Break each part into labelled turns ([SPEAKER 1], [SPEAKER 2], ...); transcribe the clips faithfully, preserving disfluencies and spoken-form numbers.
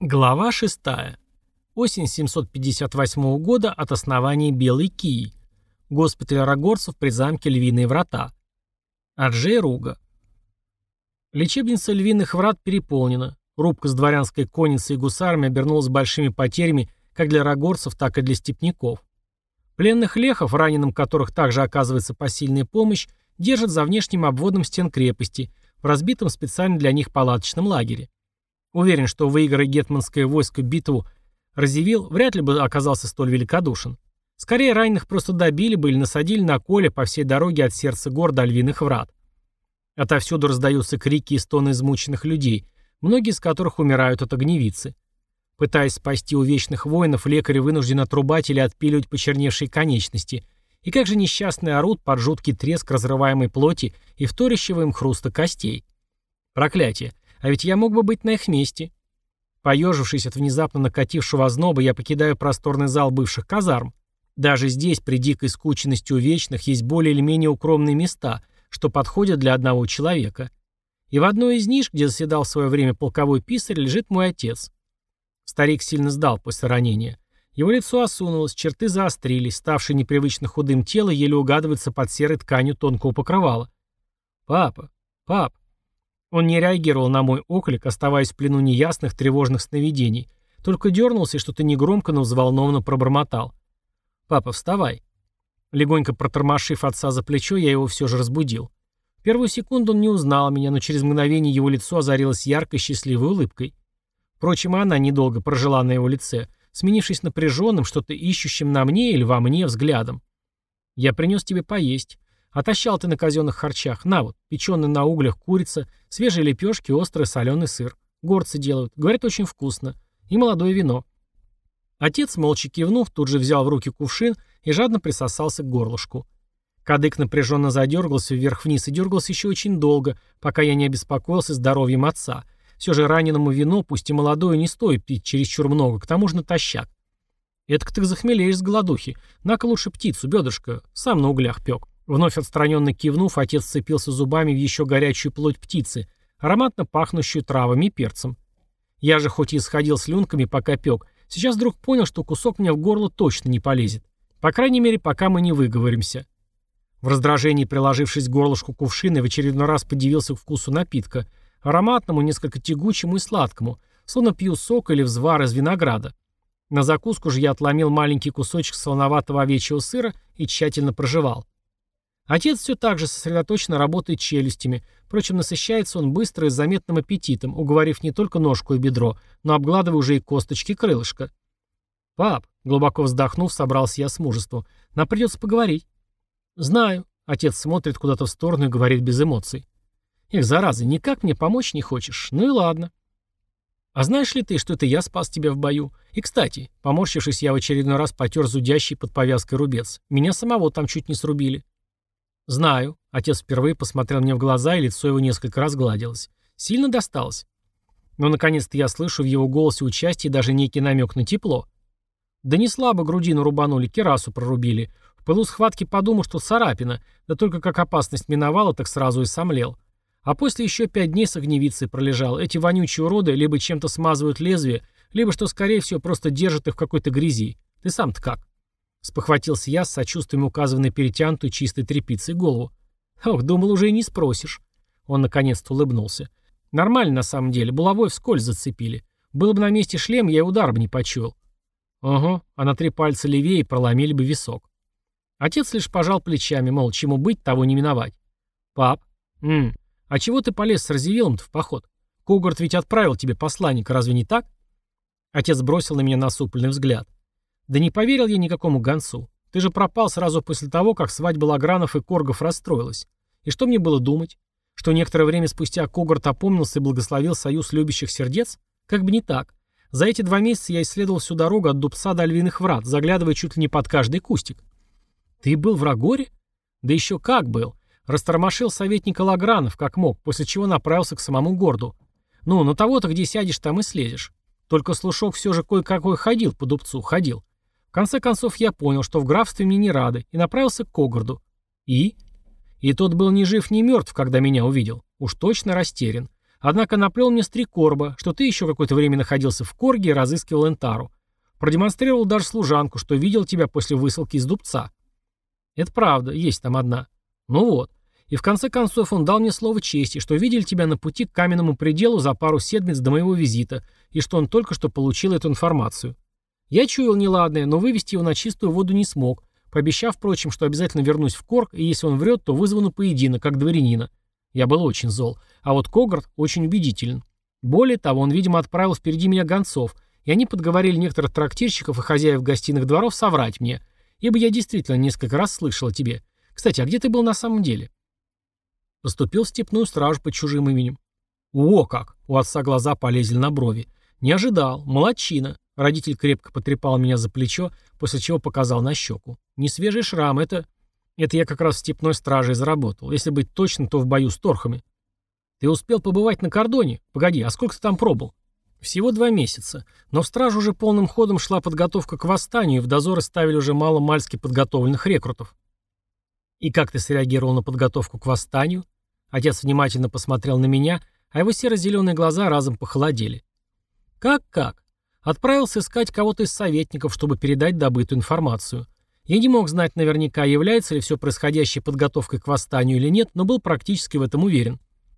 [SPEAKER 1] Глава шестая. Осень семьсот пятьдесят восьмого года от основания Белой Кии. Госпиталь рагорцев при замке Львиные Врата. Аджей Руга. Лечебница Львиных Врат переполнена. Рубка с дворянской конницей и гусарами обернулась большими потерями как для рагорцев, так и для степняков. Пленных лехов, раненым которых также оказывается посильная помощь, держат за внешним обводом стен крепости, в разбитом специально для них палаточном лагере. Уверен, что выиграя гетманское войско битву Разъявил, вряд ли бы оказался столь великодушен. Скорее, раненых просто добили бы или насадили на коле по всей дороге от сердца гор до Львиных Врат. Отовсюду раздаются крики и стоны измученных людей, многие из которых умирают от огневицы. Пытаясь спасти увечных воинов, лекари вынуждены отрубать или отпиливать почерневшие конечности. И как же несчастные орут под жуткий треск разрываемой плоти и вторящего им хруста костей. Проклятие, а ведь я мог бы быть на их месте. Поежившись от внезапно накатившего озноба, я покидаю просторный зал бывших казарм. Даже здесь, при дикой скученности увечных, есть более или менее укромные места, что подходят для одного человека. И в одной из ниш, где заседал в свое время полковой писарь, лежит мой отец. Старик сильно сдал после ранения. Его лицо осунулось, черты заострились, ставшее непривычно худым тело еле угадывается под серой тканью тонкого покрывала. «Папа! Пап!» Он не реагировал на мой оклик, оставаясь в плену неясных, тревожных сновидений, только дернулся и что-то негромко, но взволнованно пробормотал. «Папа, вставай!» Легонько протормошив отца за плечо, я его все же разбудил. В первую секунду он не узнал меня, но через мгновение его лицо озарилось яркой, счастливой улыбкой. Впрочем, она недолго прожила на его лице, сменившись напряженным, что-то ищущим на мне или во мне взглядом. «Я принес тебе поесть. Отощал ты на казенных харчах. На вот, печеный на углях курица, свежие лепешки, острый соленый сыр. Горцы делают. Говорят, очень вкусно. И молодое вино». Отец, молча кивнув, тут же взял в руки кувшин и жадно присосался к горлышку. Кадык напряженно задергался вверх-вниз и дергался еще очень долго, пока я не обеспокоился здоровьем отца. Все же раненому вино, пусть и молодое, не стоит пить чересчур много, к тому же натощак. «Этак ты захмелеешь с голодухи. На-ка лучше птицу, бедрышко, сам на углях пек». Вновь отстраненно кивнув, отец вцепился зубами в еще горячую плоть птицы, ароматно пахнущую травами и перцем. Я же хоть и исходил слюнками, пока пек, сейчас вдруг понял, что кусок мне в горло точно не полезет. По крайней мере, пока мы не выговоримся. В раздражении, приложившись к горлышку кувшина, в очередной раз подивился к вкусу напитка, ароматному, несколько тягучему и сладкому, словно пью сок или взвар из винограда. На закуску же я отломил маленький кусочек солоноватого овечьего сыра и тщательно прожевал. Отец все так же сосредоточенно работает челюстями, впрочем, насыщается он быстро и с заметным аппетитом, уговорив не только ножку и бедро, но обгладывая уже и косточки крылышка. «Пап», глубоко вздохнув, собрался я с мужеством, — «нам придется поговорить». «Знаю», — отец смотрит куда-то в сторону и говорит без эмоций. «Эх, зараза, никак мне помочь не хочешь? Ну и ладно». «А знаешь ли ты, что это я спас тебя в бою? И, кстати, поморщившись, я в очередной раз потер зудящий под повязкой рубец. Меня самого там чуть не срубили». «Знаю». Отец впервые посмотрел мне в глаза, и лицо его несколько раз гладилось. «Сильно досталось?» Но, наконец-то, я слышу в его голосе участие и даже некий намек на тепло. «Да не слабо грудину рубанули, кирасу прорубили. В пылу схватки подумал, что царапина, да только как опасность миновала, так сразу и сомлел. А после еще пять дней с огневицей пролежал. Эти вонючие уроды либо чем-то смазывают лезвие, либо, что скорее всего, просто держат их в какой-то грязи. Ты сам-то как?» Спохватился я, с сочувствием указывая на перетянутую чистой тряпицей голову. «Ох, думал, уже и не спросишь». Он наконец-то улыбнулся. «Нормально, на самом деле, булавой вскользь зацепили. Было бы на месте шлем, я и удар бы не почуял». «Ого, а на три пальца левее проломили бы висок». Отец лишь пожал плечами, мол, чему быть, того не миновать. «Пап, м, а чего ты полез с Разъявилом-то в поход? Когорт ведь отправил тебе посланника, разве не так?» Отец бросил на меня насупленный взгляд. «Да не поверил я никакому гонцу. Ты же пропал сразу после того, как свадьба Лагранов и Коргов расстроилась. И что мне было думать? Что некоторое время спустя Когорт опомнился и благословил союз любящих сердец? Как бы не так. За эти два месяца я исследовал всю дорогу от Дубца до Львиных Врат, заглядывая чуть ли не под каждый кустик». «Ты был в Рагоре?» «Да еще как был. Растормошил советника Лагранов, как мог, после чего направился к самому городу. Ну, на того-то, где сядешь, там и слезешь. Только слушок все же кое-какой ходил по Дубцу, ходил. В конце концов я понял, что в графстве мне не рады, и направился к Когорду. И? И тот был ни жив, ни мертв, когда меня увидел. Уж точно растерян. Однако наплел мне стрекорба, что ты еще какое-то время находился в Корге и разыскивал Энтару. Продемонстрировал даже служанку, что видел тебя после высылки из Дубца. Это правда, есть там одна. Ну вот. И в конце концов он дал мне слово чести, что видели тебя на пути к каменному пределу за пару седмиц до моего визита, и что он только что получил эту информацию. Я чуял неладное, но вывести его на чистую воду не смог, пообещав, впрочем, что обязательно вернусь в Корг, и если он врет, то вызову на поединок, как дворянина. Я был очень зол. А вот Когарт очень убедителен. Более того, он, видимо, отправил впереди меня гонцов, и они подговорили некоторых трактирщиков и хозяев гостиных дворов соврать мне, ибо я действительно несколько раз слышал о тебе. Кстати, а где ты был на самом деле? Поступил в степную стражу под чужим именем. О, как! У отца глаза полезли на брови. Не ожидал. Молодчина. Родитель крепко потрепал меня за плечо, после чего показал на щеку. Не свежий шрам, это... Это я как раз в степной страже заработал. Если быть точным, то в бою с торхами. Ты успел побывать на кордоне? Погоди, а сколько ты там пробыл? Всего два месяца. Но в страже уже полным ходом шла подготовка к восстанию, и в дозоры ставили уже мало-мальски подготовленных рекрутов. И как ты среагировал на подготовку к восстанию? Отец внимательно посмотрел на меня, а его серо-зеленые глаза разом похолодели. Как-как? Отправился искать кого-то из советников, чтобы передать добытую информацию. Я не мог знать наверняка, является ли все происходящее подготовкой к восстанию или нет, но был практически в этом уверен.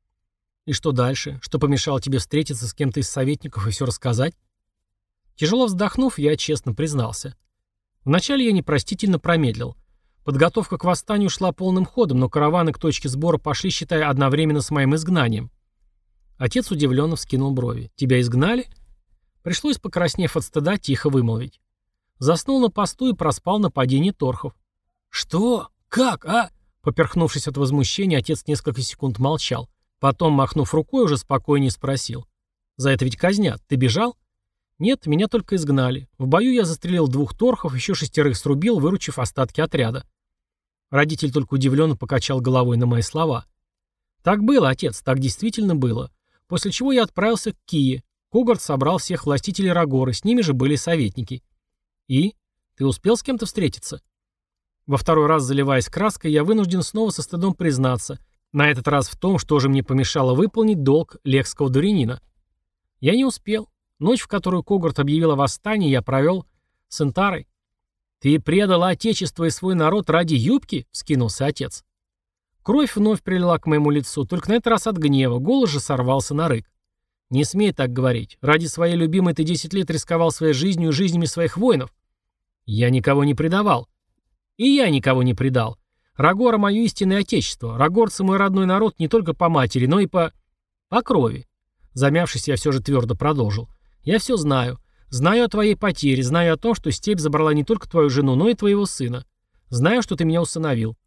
[SPEAKER 1] И что дальше? Что помешало тебе встретиться с кем-то из советников и все рассказать? Тяжело вздохнув, я честно признался. Вначале я непростительно промедлил. Подготовка к восстанию шла полным ходом, но караваны к точке сбора пошли, считая, одновременно с моим изгнанием. Отец удивленно вскинул брови. «Тебя изгнали?» Пришлось, покраснев от стыда, тихо вымолвить. Заснул на посту и проспал нападение торхов. «Что? Как? А?» Поперхнувшись от возмущения, отец несколько секунд молчал. Потом, махнув рукой, уже спокойнее спросил. «За это ведь казнят. Ты бежал?» «Нет, меня только изгнали. В бою я застрелил двух торхов, еще шестерых срубил, выручив остатки отряда». Родитель только удивленно покачал головой на мои слова. «Так было, отец, так действительно было. После чего я отправился к Кие. Когарт собрал всех властителей Рагоры, с ними же были советники». «И? Ты успел с кем-то встретиться?» Во второй раз, заливаясь краской, я вынужден снова со стыдом признаться, на этот раз в том, что же мне помешало выполнить долг лехского дворянина. Я не успел. Ночь, в которую Когарт объявил о восстании, я провел с Энтарой. «Ты предал отечество и свой народ ради юбки?» — вскинулся отец. Кровь вновь прилила к моему лицу, только на этот раз от гнева, голос же сорвался на рык. «Не смей так говорить. Ради своей любимой ты десять лет рисковал своей жизнью и жизнями своих воинов». «Я никого не предавал». «И я никого не предал. Рагора — мое истинное отечество. Рагорцы — мой родной народ не только по матери, но и по... по крови». Замявшись, я все же твердо продолжил. «Я все знаю. Знаю о твоей потере, знаю о том, что степь забрала не только твою жену, но и твоего сына. Знаю, что ты меня усыновил».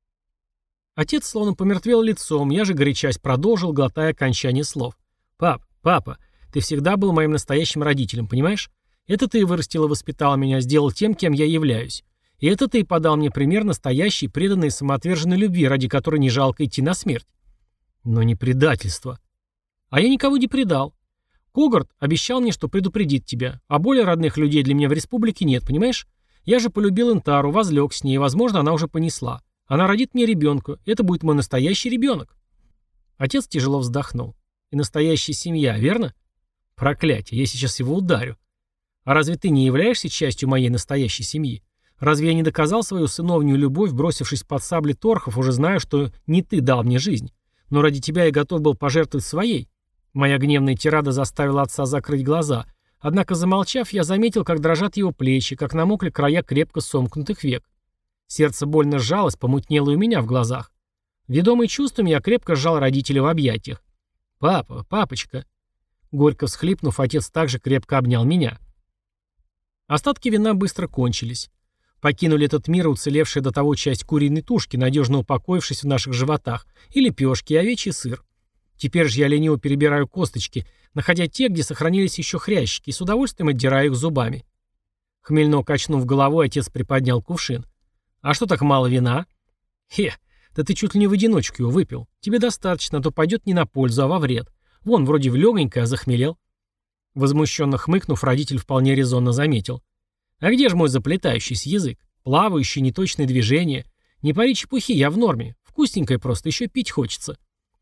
[SPEAKER 1] Отец словно помертвел лицом, я же горячась продолжил, глотая окончание слов. «Пап, папа, ты всегда был моим настоящим родителем, понимаешь? Это ты вырастил и воспитал меня, сделал тем, кем я являюсь. И это ты подал мне пример настоящей, преданной и самоотверженной любви, ради которой не жалко идти на смерть». «Но не предательство». «А я никого не предал. Когарт обещал мне, что предупредит тебя, а более родных людей для меня в республике нет, понимаешь? Я же полюбил Энтару, возлег с ней, и, возможно, она уже понесла. Она родит мне ребенка, это будет мой настоящий ребенок». Отец тяжело вздохнул. «И настоящая семья, верно?» «Проклятие, я сейчас его ударю. А разве ты не являешься частью моей настоящей семьи? Разве я не доказал свою сыновнюю любовь, бросившись под сабли торхов, уже знаю, что не ты дал мне жизнь? Но ради тебя я готов был пожертвовать своей». Моя гневная тирада заставила отца закрыть глаза, однако, замолчав, я заметил, как дрожат его плечи, как намокли края крепко сомкнутых век. Сердце больно сжалось, помутнело и у меня в глазах. Ведомый чувствами, я крепко сжал родителя в объятиях. «Папа, папочка». Горько всхлипнув, отец также крепко обнял меня. Остатки вина быстро кончились. Покинули этот мир уцелевшая до того часть куриной тушки, надежно упокоившись в наших животах, и лепешки, и овечий сыр. Теперь же я лениво перебираю косточки, находя те, где сохранились еще хрящики, и с удовольствием отдираю их зубами. Хмельно качнув головой, отец приподнял кувшин. «А что так мало вина?» «Хе, да ты чуть ли не в одиночку его выпил. Тебе достаточно, а то пойдет не на пользу, а во вред. Вон, вроде в легонькое, а захмелел». Возмущенно хмыкнув, родитель вполне резонно заметил. «А где же мой заплетающийся язык? Плавающие, неточные движения. Не пари чепухи, я в норме. Вкусненькое просто, еще пить хочется».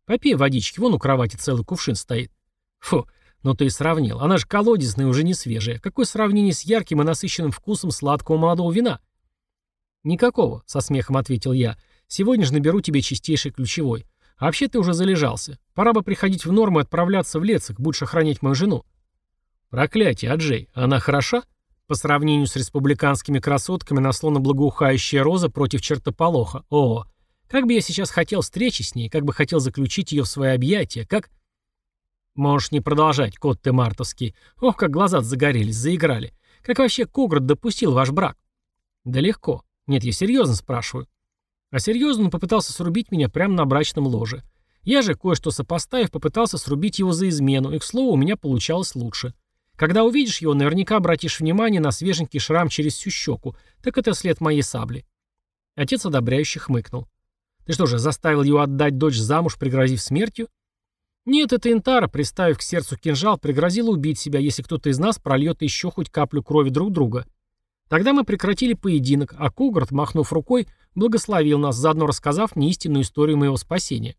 [SPEAKER 1] Попей водички, вон у кровати целый кувшин стоит. Фу, ну ты и сравнил. Она же колодезная, уже не свежая. Какое сравнение с ярким и насыщенным вкусом сладкого молодого вина? Никакого, со смехом ответил я. Сегодня же наберу тебе чистейший ключевой. А вообще ты уже залежался. Пора бы приходить в норму и отправляться в Лецик, будешь охранять мою жену. Проклятие, Аджей, она хороша? По сравнению с республиканскими красотками она словно благоухающая роза против чертополоха. О, как бы я сейчас хотел встречи с ней, как бы хотел заключить ее в свои объятия, как... Можешь не продолжать, кот ты мартовский. Ох, как глаза загорелись, заиграли. Как вообще Когрот допустил ваш брак? Да легко. Нет, я серьезно спрашиваю. А серьезно он попытался срубить меня прямо на брачном ложе. Я же, кое-что сопоставив, попытался срубить его за измену, и, к слову, у меня получалось лучше. Когда увидишь его, наверняка обратишь внимание на свеженький шрам через всю щеку. Так это след моей сабли. Отец одобряюще хмыкнул. Ты что же, заставил его отдать дочь замуж, пригрозив смертью? Нет, это Интара, приставив к сердцу кинжал, пригрозила убить себя, если кто-то из нас прольет еще хоть каплю крови друг друга. Тогда мы прекратили поединок, а Когрот, махнув рукой, благословил нас, заодно рассказав мне истинную историю моего спасения.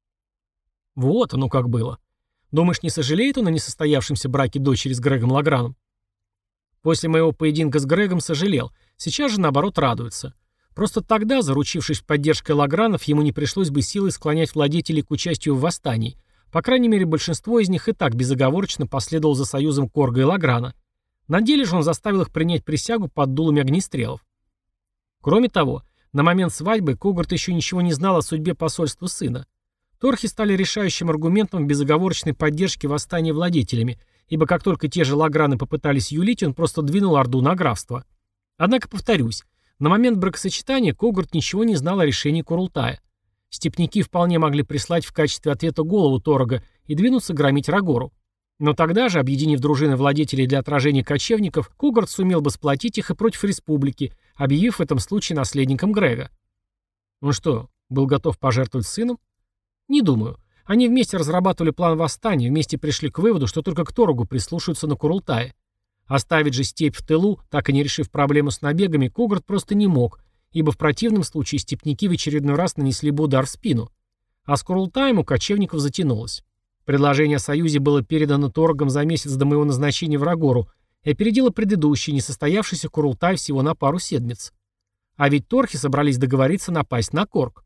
[SPEAKER 1] Вот оно как было. Думаешь, не сожалеет он о несостоявшемся браке дочери с Грегом Лаграном? После моего поединка с Грегом сожалел, сейчас же, наоборот, радуется. Просто тогда, заручившись поддержкой Лагранов, ему не пришлось бы силой склонять владетелей к участию в восстании. По крайней мере, большинство из них и так безоговорочно последовало за союзом Корга и Лаграна. На деле же он заставил их принять присягу под дулами огнестрелов. Кроме того, на момент свадьбы Когорт еще ничего не знал о судьбе посольства сына. Торхи стали решающим аргументом в безоговорочной поддержке восстания владетелями, ибо как только те же Лаграны попытались юлить, он просто двинул Орду на графство. Однако, повторюсь, на момент бракосочетания Когорт ничего не знал о решении Курултая. Степняки вполне могли прислать в качестве ответа голову Торога и двинуться громить Рагору. Но тогда же, объединив дружины владетелей для отражения кочевников, Когорт сумел бы сплотить их и против республики, объявив в этом случае наследником Грега. Он что, был готов пожертвовать сыном? Не думаю. Они вместе разрабатывали план восстания, вместе пришли к выводу, что только к Торогу прислушаются на Курултае. Оставить же степь в тылу, так и не решив проблему с набегами, Когорт просто не мог, ибо в противном случае степняки в очередной раз нанесли бы удар в спину. А с Курултаем у кочевников затянулось. Предложение о союзе было передано Торгам за месяц до моего назначения в Рагору и опередило предыдущий, несостоявшийся Курултай всего на пару седмиц. А ведь торхи собрались договориться напасть на Корг.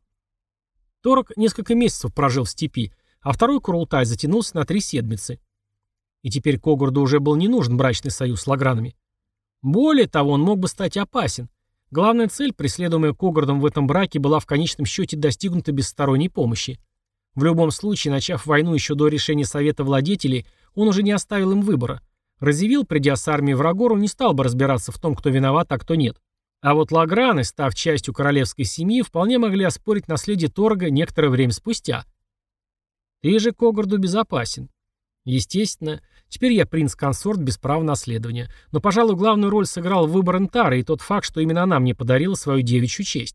[SPEAKER 1] Торг несколько месяцев прожил в степи, а второй Курултай затянулся на три седмицы. И теперь Когорду уже был не нужен брачный союз с Лагранами. Более того, он мог бы стать опасен. Главная цель, преследуемая Когордом в этом браке, была в конечном счете достигнута без сторонней помощи. В любом случае, начав войну еще до решения Совета Владетелей, он уже не оставил им выбора. Разъявил, придя с армией в Рагору, не стал бы разбираться в том, кто виноват, а кто нет. А вот Лаграны, став частью королевской семьи, вполне могли оспорить наследие Торга некоторое время спустя. Ты же Когорду безопасен. Естественно, теперь я принц-консорт без права наследования. Но, пожалуй, главную роль сыграл выбор Энтары и тот факт, что именно она мне подарила свою девичью честь.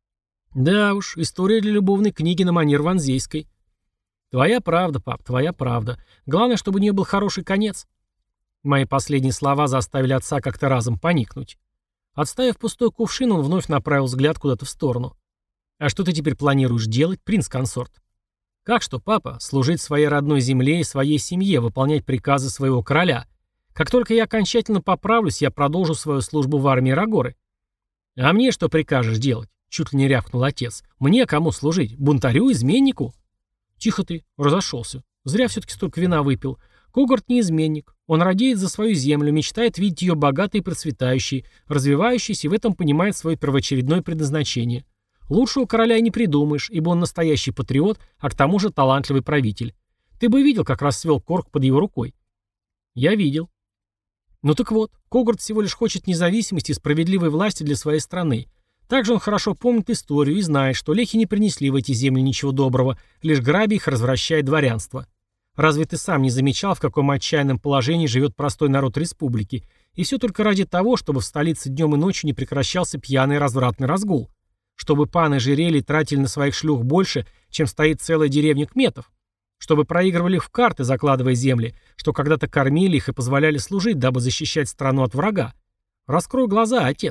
[SPEAKER 1] Да уж, история для любовной книги на манер Ванзейской. Твоя правда, пап, твоя правда. Главное, чтобы у нее был хороший конец. Мои последние слова заставили отца как-то разом поникнуть. Отставив пустой кувшин, он вновь направил взгляд куда-то в сторону. А что ты теперь планируешь делать, принц-консорт? Как что, папа? Служить своей родной земле и своей семье, выполнять приказы своего короля. Как только я окончательно поправлюсь, я продолжу свою службу в армии Рагоры. А мне что прикажешь делать? Чуть ли не рявкнул отец. Мне кому служить? Бунтарю, изменнику? Тихо ты, разошелся. Зря все-таки столько вина выпил. Когорт не изменник. Он радеет за свою землю, мечтает видеть ее богатой и процветающей, развивающейся, и в этом понимает свое первоочередное предназначение. Лучшего короля и не придумаешь, ибо он настоящий патриот, а к тому же талантливый правитель. Ты бы видел, как расцвел Корг под его рукой. Я видел. Ну так вот, Когорт всего лишь хочет независимости и справедливой власти для своей страны. Также он хорошо помнит историю и знает, что лехи не принесли в эти земли ничего доброго, лишь грабя их развращает дворянство. Разве ты сам не замечал, в каком отчаянном положении живет простой народ республики, и все только ради того, чтобы в столице днем и ночью не прекращался пьяный развратный разгул? Чтобы паны жирели и тратили на своих шлюх больше, чем стоит целая деревня кметов? Чтобы проигрывали в карты, закладывая земли, что когда-то кормили их и позволяли служить, дабы защищать страну от врага? Раскрой глаза, отец.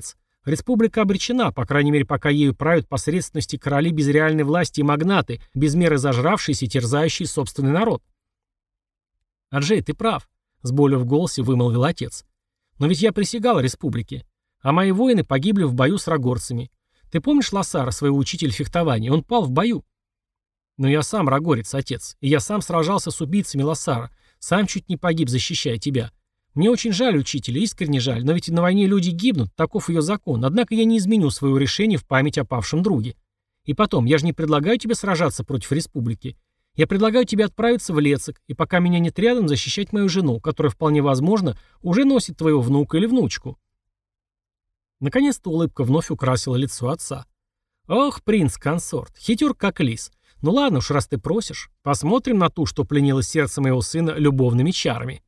[SPEAKER 1] Республика обречена, по крайней мере, пока ею правят посредственности короли без реальной власти и магнаты, без меры зажравшиеся и терзающие собственный народ. Аджей, ты прав, с болью в голосе вымолвил отец. Но ведь я присягал республике, а мои воины погибли в бою с рагорцами. Ты помнишь Лассара, своего учителя фехтования? Он пал в бою. Но я сам рагорец, отец, и я сам сражался с убийцами Лассара, сам чуть не погиб, защищая тебя. Мне очень жаль учителя, искренне жаль, но ведь на войне люди гибнут, таков ее закон, однако я не изменю своего решения в память о павшем друге. И потом, я же не предлагаю тебе сражаться против республики. Я предлагаю тебе отправиться в Лецк, и пока меня нет рядом, защищать мою жену, которая, вполне возможно, уже носит твоего внука или внучку. Наконец-то улыбка вновь украсила лицо отца. Ох, принц-консорт, хитер как лис. Ну ладно уж, раз ты просишь, посмотрим на ту, что пленила сердце моего сына любовными чарами.